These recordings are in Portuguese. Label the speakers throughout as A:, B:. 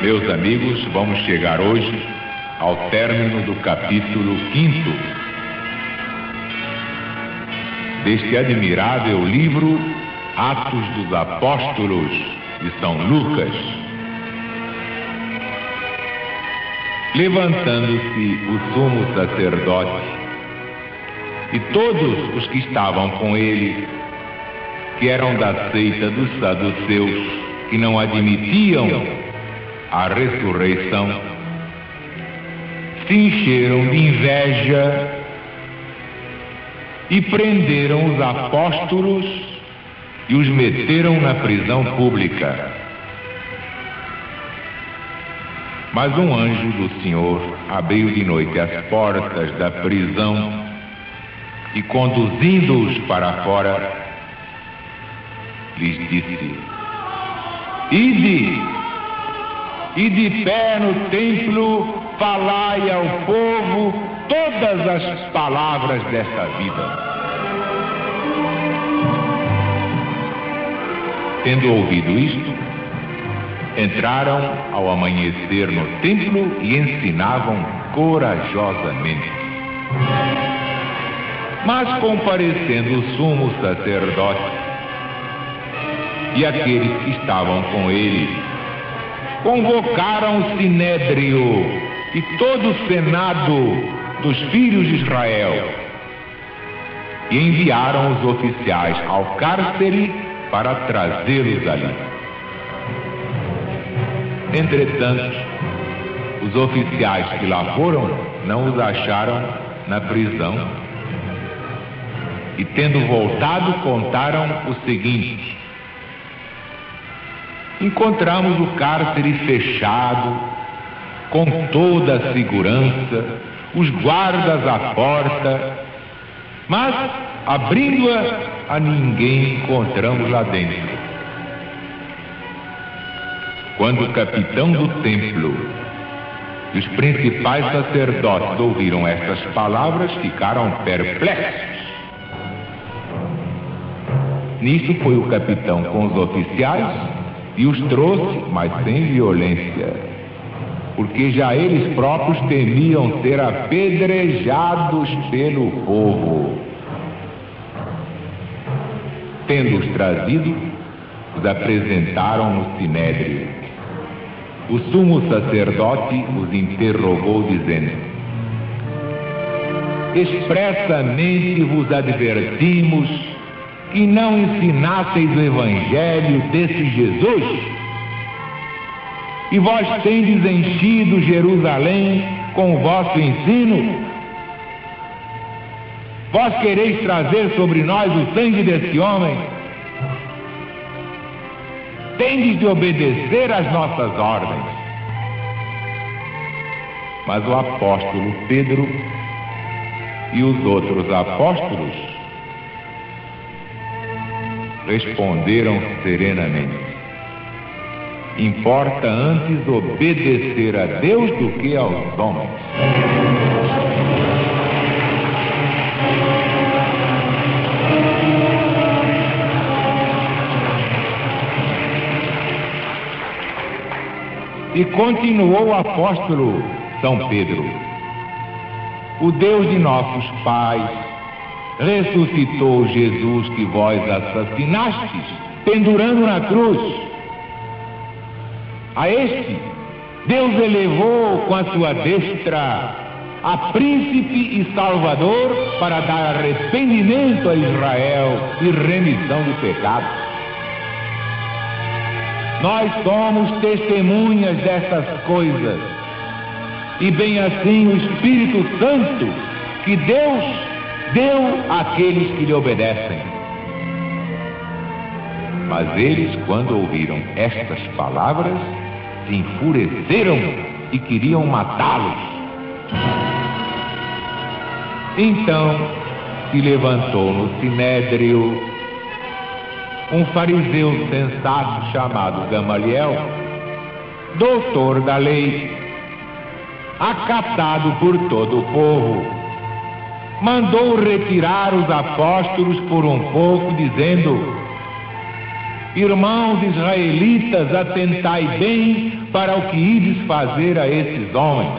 A: Meus amigos, vamos chegar hoje ao término do capítulo 5 deste admirável livro Atos dos Apóstolos de São Lucas. Levantando-se o sumo sacerdote e todos os que estavam com ele, que eram da seita dos saduceus, que não admitiam a ressurreição, se encheram de inveja e prenderam os apóstolos e os meteram na prisão pública. Mas um anjo do Senhor abriu de noite as portas da prisão e, conduzindo-os para fora, lhes disse: Ide! E de pé no templo falai ao povo todas as palavras desta vida. Tendo ouvido isto, entraram ao amanhecer no templo e ensinavam corajosamente. Mas comparecendo o sumo sacerdote e aqueles que estavam com ele, convocaram o sinédrio e todo o senado dos filhos de Israel e enviaram os oficiais ao cárcere para trazê-los ali. Entretanto, os oficiais que lá foram não os acharam na prisão e, tendo voltado, contaram o seguinte: encontramos o cárcere fechado, com toda a segurança, os guardas à porta, mas, abrindo-a, a ninguém encontramos lá dentro. Quando o capitão do templo e os principais sacerdotes ouviram estas palavras, ficaram perplexos. Nisto foi o capitão com os oficiais e os trouxe, mas sem violência, porque já eles próprios temiam ser apedrejados pelo povo. Tendo-os trazido, os apresentaram no sinédrio. O sumo sacerdote os interrogou, dizendo: expressamente vos advertimos que não ensinasseis o evangelho desse Jesus, e vós tendes enchido Jerusalém com o vosso ensino. Vós quereis trazer sobre nós o sangue desse homem? Tendes de obedecer às nossas ordens. Mas o apóstolo Pedro e os outros apóstolos responderam serenamente: importa antes obedecer a Deus do que aos homens. E continuou o apóstolo São Pedro: o Deus de nossos pais ressuscitou Jesus que vós assassinastes, pendurando na cruz. A este Deus elevou com a sua destra a príncipe e salvador para dar arrependimento a Israel e remissão de pecados. Nós somos testemunhas dessas coisas, e bem assim o Espírito Santo que Deus deu àqueles que lhe obedecem. Mas eles, quando ouviram estas palavras, se enfureceram e queriam matá-los. Então se levantou no sinédrio um fariseu sensato chamado Gamaliel, doutor da lei, acatado por todo o povo. Mandou retirar os apóstolos por um pouco, dizendo: irmãos israelitas, atentai bem para o que ides fazer a esses homens?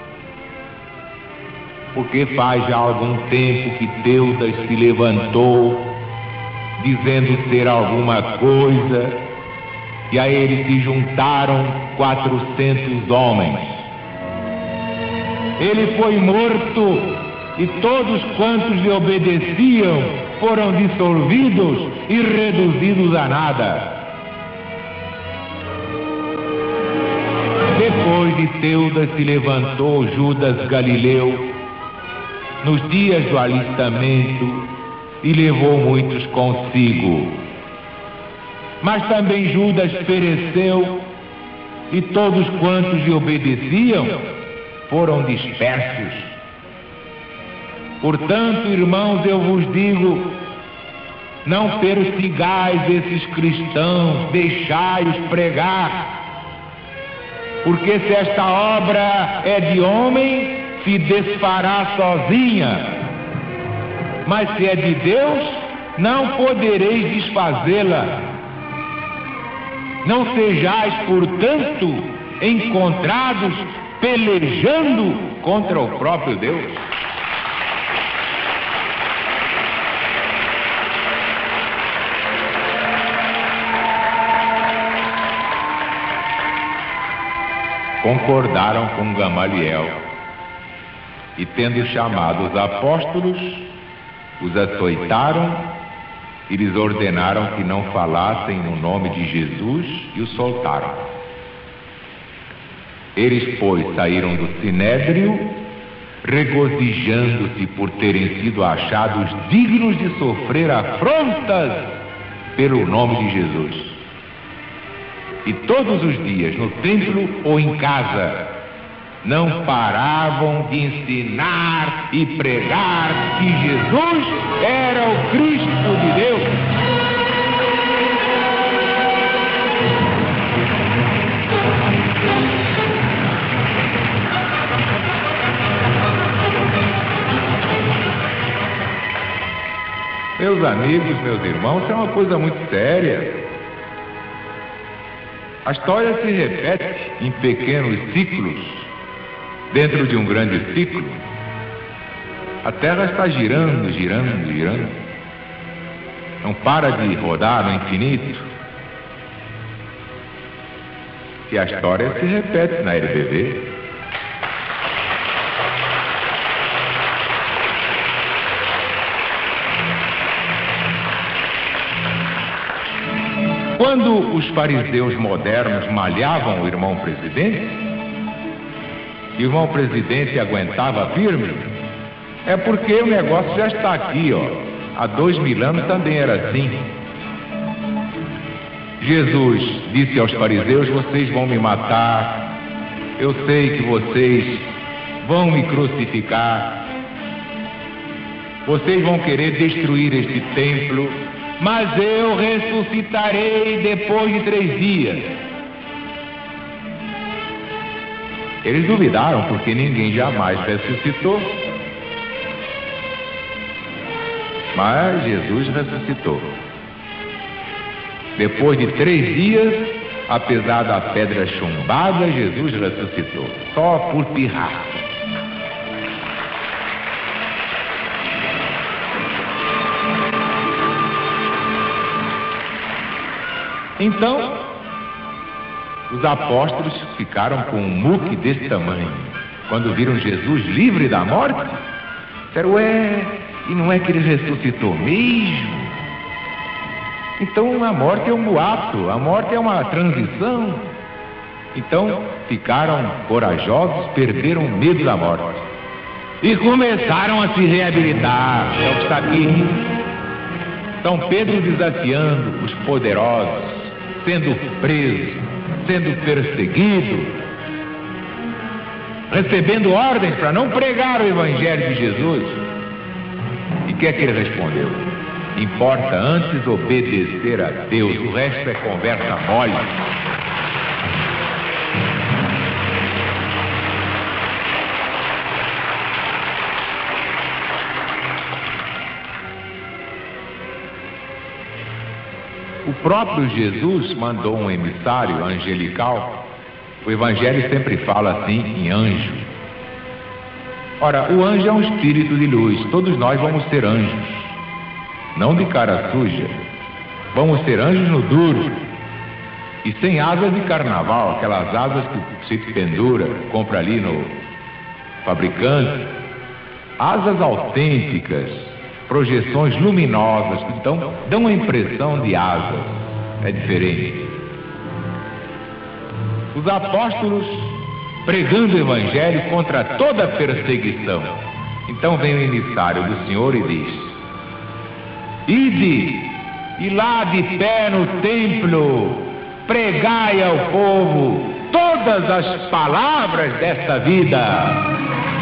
A: Porque faz já algum tempo que Teudas se levantou, dizendo ser alguma coisa, e a ele se juntaram 400 homens. Ele foi morto, e todos quantos lhe obedeciam foram dissolvidos e reduzidos a nada. Depois de Teudas se levantou Judas Galileu, nos dias do alistamento, e levou muitos consigo. Mas também Judas pereceu, e todos quantos lhe obedeciam foram dispersos. Portanto, irmãos, eu vos digo, não persigais esses cristãos, deixai-os pregar, porque se esta obra é de homem, se desfará sozinha, mas se é de Deus, não podereis desfazê-la. Não sejais, portanto, encontrados pelejando contra o próprio Deus. Concordaram com Gamaliel, e tendo chamado os apóstolos, os açoitaram e lhes ordenaram que não falassem no nome de Jesus, e os soltaram. Eles, pois, saíram do sinédrio, regozijando-se por terem sido achados dignos de sofrer afrontas pelo nome de Jesus. E todos os dias, no templo ou em casa, não paravam de ensinar e pregar que Jesus era o Cristo de Deus. Meus amigos, meus irmãos, isso é uma coisa muito séria. A história se repete em pequenos ciclos, dentro de um grande ciclo. A Terra está girando, girando, girando. Não para de rodar no infinito. E a história se repete na LBV. Quando os fariseus modernos malhavam o irmão presidente, e o irmão presidente aguentava firme, é porque o negócio já está aqui, ó. Há 2000 anos também era assim. Jesus disse aos fariseus: vocês vão me matar, eu sei que vocês vão me crucificar, vocês vão querer destruir este templo, mas eu ressuscitarei depois de 3 dias. Eles duvidaram, porque ninguém jamais ressuscitou. Mas Jesus ressuscitou. Depois de 3 dias, apesar da pedra chumbada, Jesus ressuscitou. Só por pirraça. Então, os apóstolos ficaram com um muque desse tamanho. Quando viram Jesus livre da morte, disseram: ué, e não é que ele ressuscitou mesmo? Então a morte é um boato, a morte é uma transição. Então ficaram corajosos, perderam o medo da morte e começaram a se reabilitar. É o que está aqui. São Pedro desafiando os poderosos, sendo preso, sendo perseguido, recebendo ordens para não pregar o Evangelho de Jesus. E o que é que ele respondeu? Importa antes obedecer a Deus, o resto é conversa mole. O próprio Jesus mandou um emissário angelical O Evangelho sempre fala assim em anjo. Ora, o anjo é um espírito de luz. Todos nós vamos ser anjos, não de cara suja. Vamos ser anjos no duro e sem asas de carnaval, aquelas asas que se pendura, compra ali no fabricante. Asas autênticas, projeções luminosas que dão a impressão de asas. É diferente. Os apóstolos pregando o Evangelho contra toda perseguição. Então vem o emissário do Senhor e diz: ide, e lá de pé no templo, pregai ao povo todas as palavras desta vida.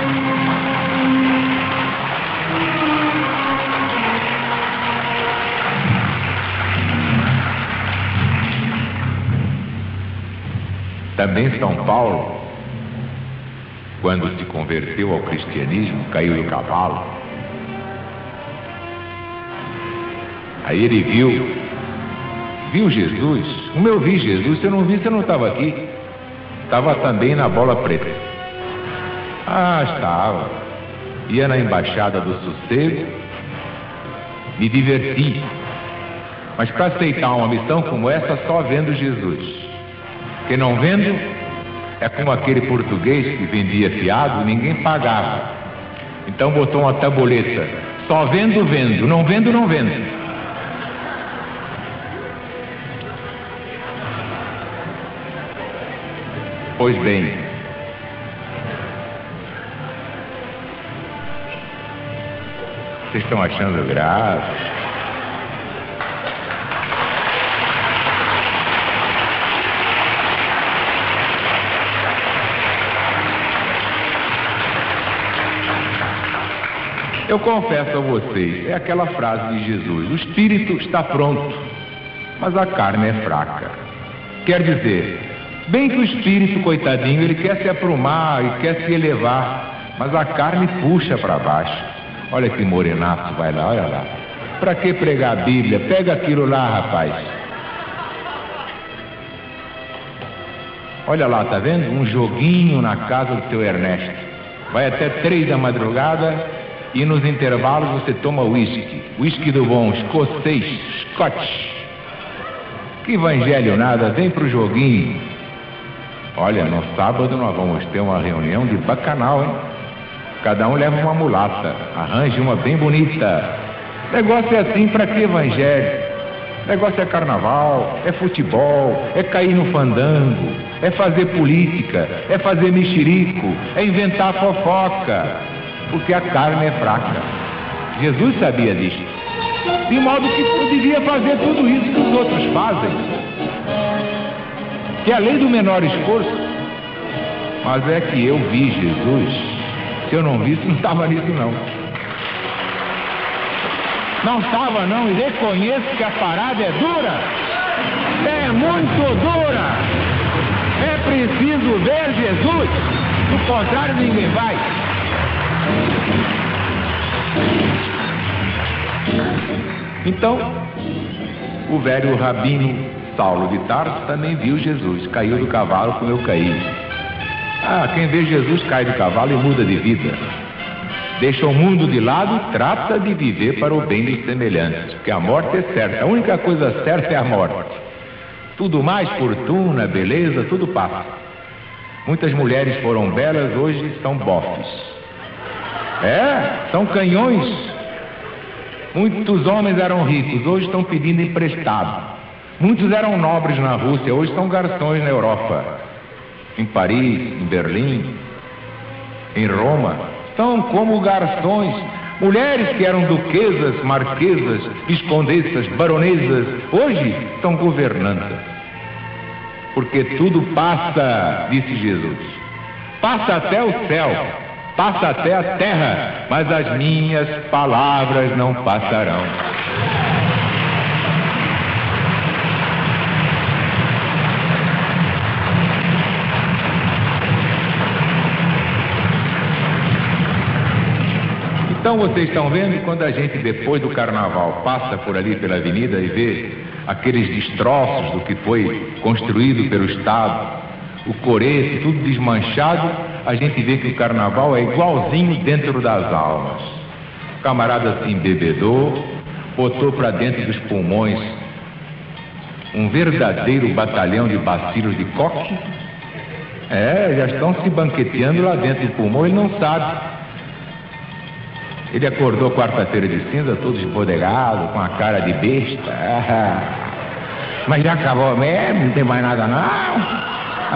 A: Também São Paulo, quando se converteu ao cristianismo, caiu do cavalo. Aí ele viu Jesus. Como eu vi Jesus? Se eu não vi, você não estava aqui. Estava também na Bola Preta. Estava. Ia na Embaixada do Sossego, me diverti. Mas para aceitar uma missão como essa, só vendo Jesus. Porque não vendo, é como aquele português que vendia fiado e ninguém pagava. Então botou uma tabuleta: só vendo, vendo, não vendo, não vendo. Pois bem, vocês estão achando grave? Eu confesso a vocês, é aquela frase de Jesus: o espírito está pronto, mas a carne é fraca. Quer dizer, bem que o espírito, coitadinho, ele quer se aprumar e quer se elevar, mas a carne puxa para baixo. Olha que morenaço, vai lá, olha lá. Para que pregar a Bíblia? Pega aquilo lá, rapaz. Olha lá, tá vendo? Um joguinho na casa do teu Ernesto. Vai até 3 da madrugada e nos intervalos você toma uísque. Uísque do bom, escocês, Scotch. Que evangelho nada, vem pro joguinho. Olha, no sábado nós vamos ter uma reunião de bacanal, hein? Cada um leva uma mulata, arranje uma bem bonita. Negócio é assim, pra que evangelho? Negócio é carnaval, é futebol, é cair no fandango, é fazer política, é fazer mexerico, é inventar fofoca. Porque a carne é fraca. Jesus sabia disso. De modo que eu devia fazer tudo isso que os outros fazem. Que é a lei do menor esforço. Mas é que eu vi Jesus. Se eu não visse, não estava nisso não. Não estava não, e reconheço que a parada é dura. É muito dura. É preciso ver Jesus. Do contrário, ninguém vai. Então, o velho rabino Saulo de Tarso também viu Jesus, caiu do cavalo como eu caí. Quem vê Jesus cai do cavalo e muda de vida. Deixa o mundo de lado e trata de viver para o bem dos semelhantes, porque a morte é certa, a única coisa certa é a morte. Tudo mais, fortuna, beleza, tudo passa. Muitas mulheres foram belas, hoje são bofes. São canhões. Muitos homens eram ricos, hoje estão pedindo emprestado. Muitos eram nobres na Rússia, hoje são garçons na Europa. Em Paris, em Berlim, em Roma, são como garçons. Mulheres que eram duquesas, marquesas, viscondessas, baronesas, hoje são governantas. Porque tudo passa, disse Jesus. Passa até o céu. Passa até a terra, mas as minhas palavras não passarão. Então vocês estão vendo, quando a gente depois do carnaval passa por ali pela avenida e vê aqueles destroços do que foi construído pelo Estado, o coreto, tudo desmanchado, a gente vê que o carnaval é igualzinho dentro das almas. O camarada se embebedou, botou para dentro dos pulmões um verdadeiro batalhão de bacilos de coque. Já estão se banqueteando lá dentro do pulmão, ele não sabe. Ele acordou quarta-feira de cinza, todo esbodegado, com a cara de besta. Mas já acabou mesmo, não tem mais nada não.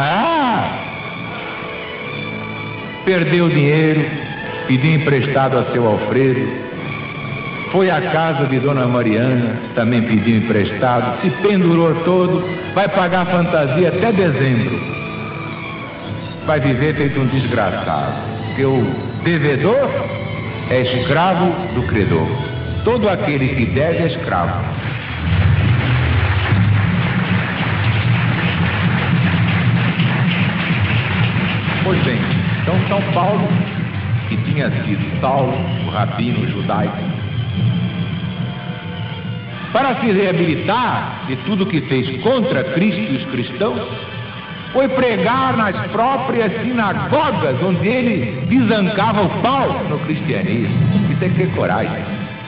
A: Perdeu o dinheiro, pediu emprestado a seu Alfredo. Foi à casa de Dona Mariana, também pediu emprestado, se pendurou todo, vai pagar fantasia até dezembro. Vai viver feito um desgraçado, porque o devedor é escravo do credor. Todo aquele que deve é escravo. Pois bem, então São Paulo, que tinha sido Saulo, o rabino judaico, para se reabilitar de tudo que fez contra Cristo e os cristãos, foi pregar nas próprias sinagogas, onde ele desancava o pau no cristianismo. Isso é ter coragem.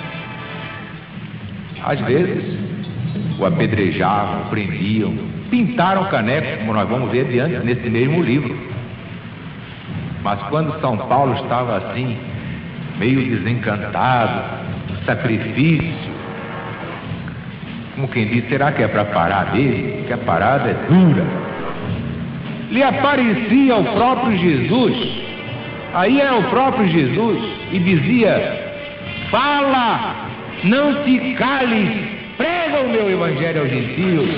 A: Às vezes, o apedrejavam, o prendiam, pintaram canecos, como nós vamos ver adiante nesse mesmo livro. Mas quando São Paulo estava assim, meio desencantado, do sacrifício, como quem diz, será que é para parar dele? Que a parada é dura. Lhe aparecia o próprio Jesus, aí é o próprio Jesus, e dizia: fala, não te cales, prega o meu evangelho aos gentios.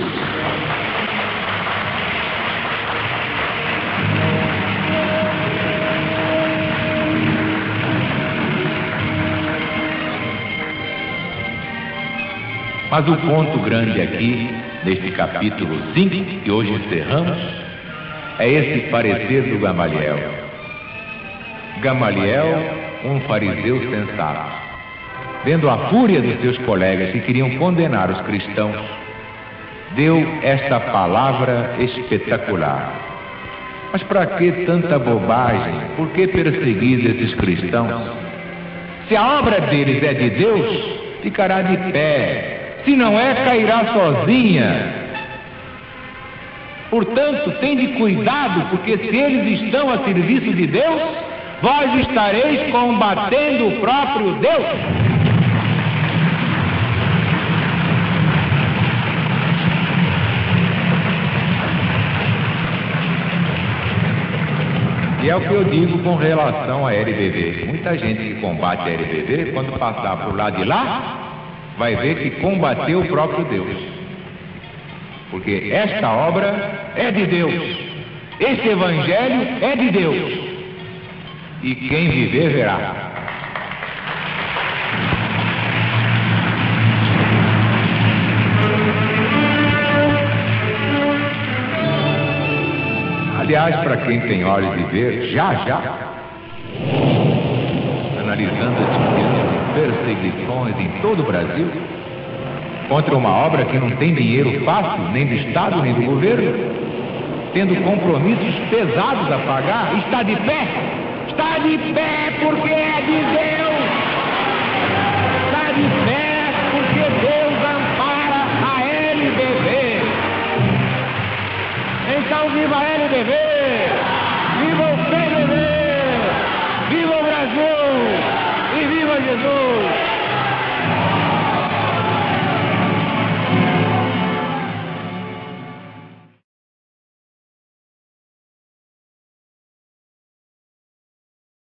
A: Mas o ponto grande aqui, neste capítulo 5, que hoje encerramos, é esse parecer do Gamaliel. Gamaliel, um fariseu sensato, vendo a fúria dos seus colegas que queriam condenar os cristãos, deu esta palavra espetacular: mas para que tanta bobagem? Por que perseguir esses cristãos? Se a obra deles é de Deus, ficará de pé. Se não é, cairá sozinha. Portanto, tende cuidado, porque se eles estão a serviço de Deus, vós estareis combatendo o próprio Deus. E é o que eu digo com relação a LBV. Muita gente que combate a LBV, quando passar por lá de lá, vai ver que combateu o próprio Deus. Porque esta obra é de Deus, esse evangelho é de Deus, e quem viver verá. Aliás, para quem tem olhos de ver, já, analisando as perseguições em todo o Brasil, contra uma obra que não tem dinheiro fácil, nem do Estado, nem do governo, tendo compromissos pesados a pagar, está de pé porque é de Deus.